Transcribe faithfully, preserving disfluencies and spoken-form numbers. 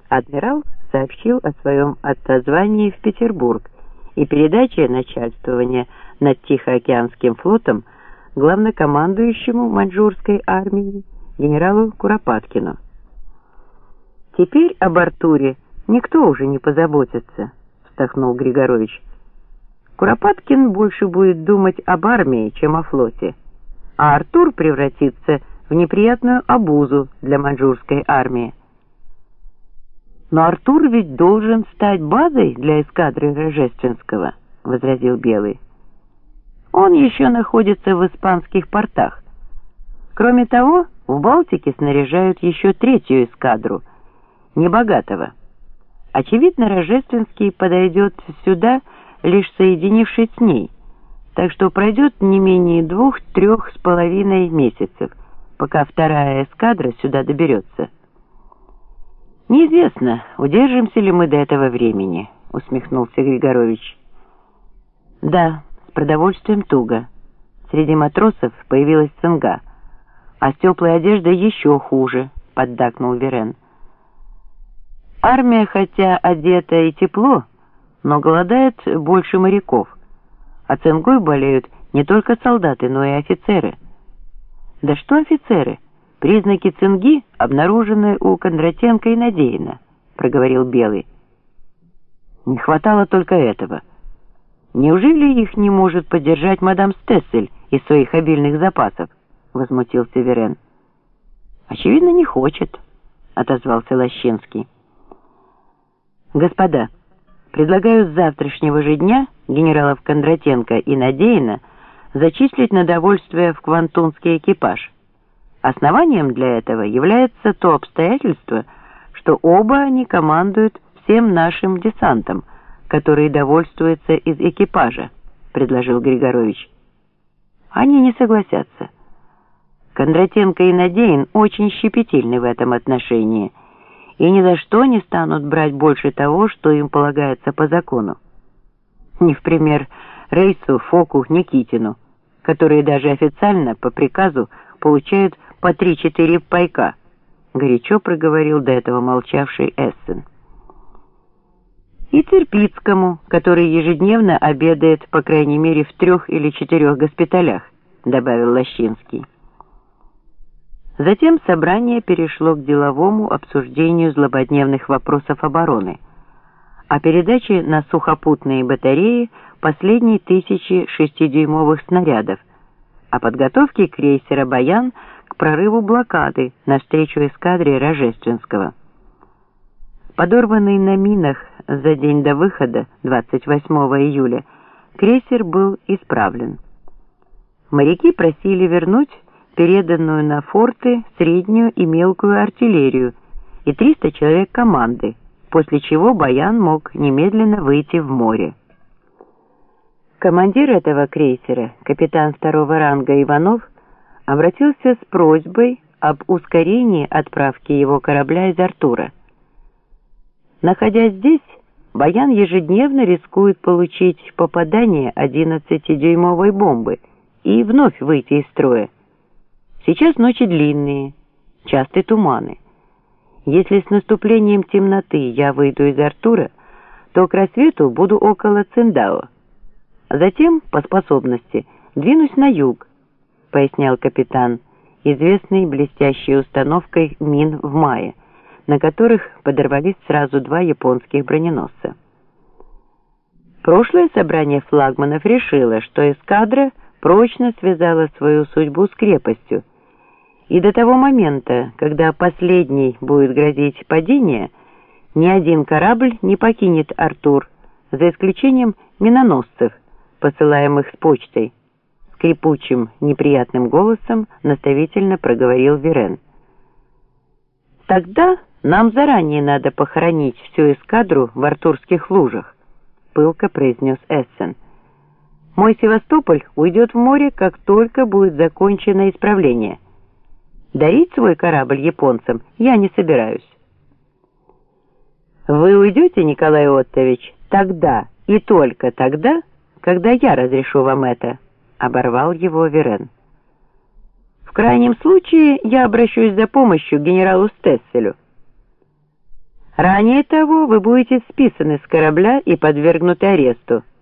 Адмирал сообщил о своем отозвании в Петербург и передаче начальствования над Тихоокеанским флотом главнокомандующему маньчжурской армией генералу Куропаткину. «Теперь об Артуре никто уже не позаботится», — вздохнул Григорович. «Куропаткин больше будет думать об армии, чем о флоте, а Артур превратится в неприятную обузу для маньчжурской армии». «Но Артур ведь должен стать базой для эскадры Рожественского», — возразил Белый. «Он еще находится в испанских портах. Кроме того, в Балтике снаряжают еще третью эскадру, Небогатого. Очевидно, Рожественский подойдет сюда, лишь соединившись с ней, так что пройдет не менее двух-трех с половиной месяцев, пока вторая эскадра сюда доберется». «Неизвестно, удержимся ли мы до этого времени», — усмехнулся Григорович. «Да, с продовольствием туго. Среди матросов появилась цинга, а с теплой одеждой еще хуже», — поддакнул Верен. «Армия, хотя одета и тепло, но голодает больше моряков, а цингой болеют не только солдаты, но и офицеры». «Да что офицеры? Признаки цинги обнаружены у Кондратенко и Надеина», — проговорил Белый. «Не хватало только этого. Неужели их не может поддержать мадам Стессель из своих обильных запасов?» — возмутился Верен. «Очевидно, не хочет», — отозвался Лощинский. «Господа, предлагаю с завтрашнего же дня генералов Кондратенко и Надеина зачислить на довольствие в Квантунский экипаж. Основанием для этого является то обстоятельство, что оба они командуют всем нашим десантом, который довольствуется из экипажа», — предложил Григорович. «Они не согласятся. Кондратенко и Надеин очень щепетильны в этом отношении и ни за что не станут брать больше того, что им полагается по закону. Не в пример Рейсу, Фоку, Никитину, которые даже официально по приказу получают по три-четыре пайка», — горячо проговорил до этого молчавший Эссен. «И Церпицкому, который ежедневно обедает, по крайней мере, в трех или четырех госпиталях», — добавил Лощинский. Затем собрание перешло к деловому обсуждению злободневных вопросов обороны, о передаче на сухопутные батареи последней тысячи шестидюймовых снарядов, о подготовке крейсера «Баян» к прорыву блокады навстречу эскадре Рожественского. Подорванный на минах за день до выхода, двадцать восьмого июля, крейсер был исправлен. Моряки просили вернуть переданную на форты среднюю и мелкую артиллерию и триста человек команды, после чего «Баян» мог немедленно выйти в море. Командир этого крейсера, капитан второго ранга Иванов, обратился с просьбой об ускорении отправки его корабля из Артура. Находясь здесь, «Баян» ежедневно рискует получить попадание одиннадцатидюймовой бомбы и вновь выйти из строя. Сейчас ночи длинные, частые туманы. Если с наступлением темноты я выйду из Артура, то к рассвету буду около Циндао. Затем, по способности, двинусь на юг», — пояснял капитан, известный блестящей установкой мин в мае, на которых подорвались сразу два японских броненосца. Прошлое собрание флагманов решило, что эскадра прочно связала свою судьбу с крепостью, и до того момента, когда последний будет грозить падение, ни один корабль не покинет Артур, за исключением миноносцев, посылаемых с почтой, — скрипучим, неприятным голосом наставительно проговорил Верен. «Тогда нам заранее надо похоронить всю эскадру в артурских лужах», — пылко произнес Эссен. «Мой Севастополь уйдет в море, как только будет закончено исправление. Дарить свой корабль японцам я не собираюсь». «Вы уйдете, Николай Оттович, тогда и только тогда, когда я разрешу вам это», — оборвал его Верен. «В крайнем случае я обращусь за помощью к генералу Стесселю». Ранее того вы будете списаны с корабля и подвергнуты аресту.